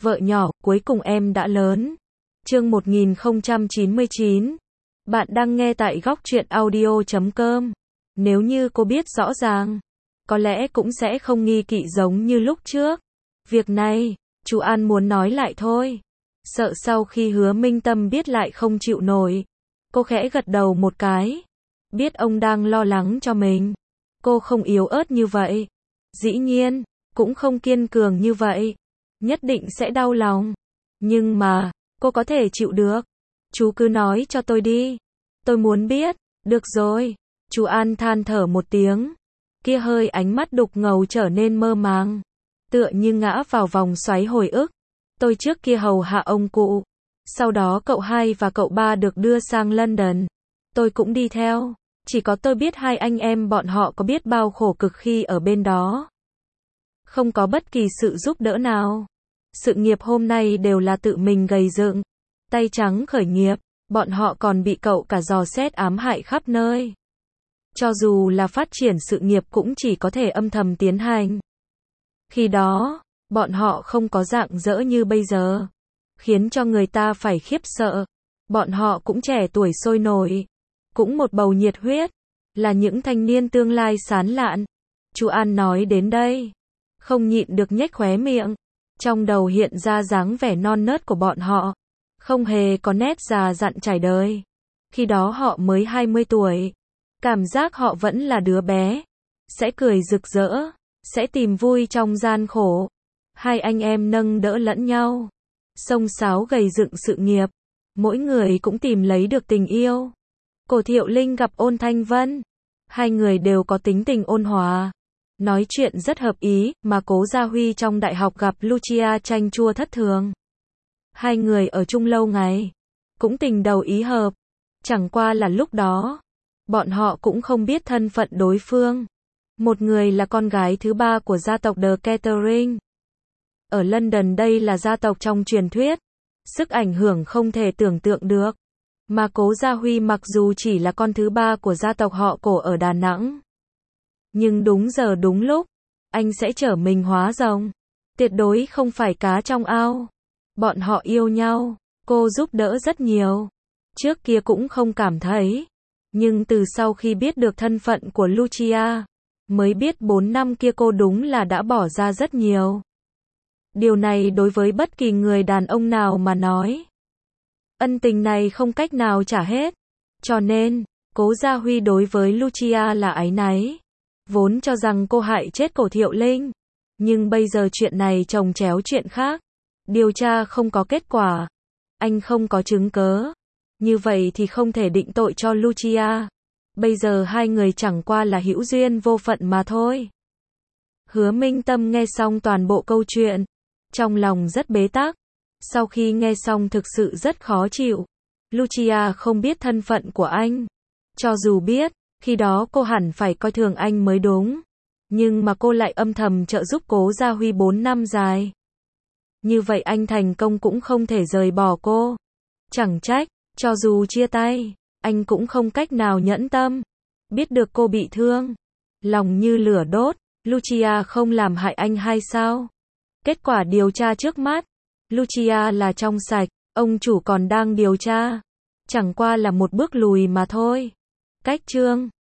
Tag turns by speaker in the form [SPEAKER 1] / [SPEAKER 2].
[SPEAKER 1] Vợ nhỏ, cuối cùng em đã lớn. Chương 1099. Bạn đang nghe tại góc truyện audio.com. Nếu như cô biết rõ ràng, có lẽ cũng sẽ không nghi kỵ giống như lúc trước. Việc này, chú An muốn nói lại thôi. Sợ sau khi Hứa Minh Tâm biết lại không chịu nổi. Cô khẽ gật đầu một cái. Biết ông đang lo lắng cho mình. Cô không yếu ớt như vậy. Dĩ nhiên, cũng không kiên cường như vậy. Nhất định sẽ đau lòng. Nhưng mà, cô có thể chịu được. Chú cứ nói cho tôi đi. Tôi muốn biết. Được rồi. Chú An than thở một tiếng. Kia hơi ánh mắt đục ngầu trở nên mơ màng. Tựa như ngã vào vòng xoáy hồi ức. Tôi trước kia hầu hạ ông cụ. Sau đó cậu hai và cậu ba được đưa sang London. Tôi cũng đi theo. Chỉ có tôi biết hai anh em bọn họ có biết bao khổ cực khi ở bên đó. Không có bất kỳ sự giúp đỡ nào. Sự nghiệp hôm nay đều là tự mình gầy dựng. Tay trắng khởi nghiệp, bọn họ còn bị cậu cả dò xét ám hại khắp nơi. Cho dù là phát triển sự nghiệp cũng chỉ có thể âm thầm tiến hành. Khi đó, bọn họ không có rạng rỡ như bây giờ. Khiến cho người ta phải khiếp sợ. Bọn họ cũng trẻ tuổi sôi nổi. Cũng một bầu nhiệt huyết. Là những thanh niên tương lai sáng lạn. Chú An nói đến đây. Không nhịn được nhếch khóe miệng. Trong đầu hiện ra dáng vẻ non nớt của bọn họ. Không hề có nét già dặn trải đời. Khi đó họ mới 20 tuổi. Cảm giác họ vẫn là đứa bé. Sẽ cười rực rỡ. Sẽ tìm vui trong gian khổ. Hai anh em nâng đỡ lẫn nhau. Xông xáo gầy dựng sự nghiệp. Mỗi người cũng tìm lấy được tình yêu. Cổ Thiệu Linh gặp Ôn Thanh Vân. Hai người đều có tính tình ôn hòa. Nói chuyện rất hợp ý, mà Cố Gia Huy trong đại học gặp Lucia chanh chua thất thường. Hai người ở chung lâu ngày. Cũng tình đầu ý hợp. Chẳng qua là lúc đó. Bọn họ cũng không biết thân phận đối phương. Một người là con gái thứ ba của gia tộc The Catering. Ở London đây là gia tộc trong truyền thuyết. Sức ảnh hưởng không thể tưởng tượng được. Mà Cố Gia Huy mặc dù chỉ là con thứ ba của gia tộc họ Cổ ở Đà Nẵng. Nhưng đúng giờ đúng lúc, anh sẽ trở mình hóa rồng. Tuyệt đối không phải cá trong ao. Bọn họ yêu nhau, cô giúp đỡ rất nhiều. Trước kia cũng không cảm thấy. Nhưng từ sau khi biết được thân phận của Lucia, mới biết 4 năm kia cô đúng là đã bỏ ra rất nhiều. Điều này đối với bất kỳ người đàn ông nào mà nói. Ân tình này không cách nào trả hết. Cho nên, Cố Gia Huy đối với Lucia là áy náy. Vốn cho rằng cô hại chết Cổ Thiệu Linh. Nhưng bây giờ chuyện này chồng chéo chuyện khác. Điều tra không có kết quả. Anh không có chứng cớ. Như vậy thì không thể định tội cho Lucia. Bây giờ hai người chẳng qua là hữu duyên vô phận mà thôi. Hứa Minh Tâm nghe xong toàn bộ câu chuyện. Trong lòng rất bế tắc. Sau khi nghe xong thực sự rất khó chịu. Lucia không biết thân phận của anh. Cho dù biết, khi đó cô hẳn phải coi thường anh mới đúng. Nhưng mà cô lại âm thầm trợ giúp Cố Gia Huy 4 năm dài. Như vậy anh thành công cũng không thể rời bỏ cô. Chẳng trách, cho dù chia tay, anh cũng không cách nào nhẫn tâm. Biết được cô bị thương, lòng như lửa đốt. Lucia không làm hại anh hay sao? Kết quả điều tra trước mắt, Lucia là trong sạch, ông chủ còn đang điều tra. Chẳng qua là một bước lùi mà thôi. Cách chương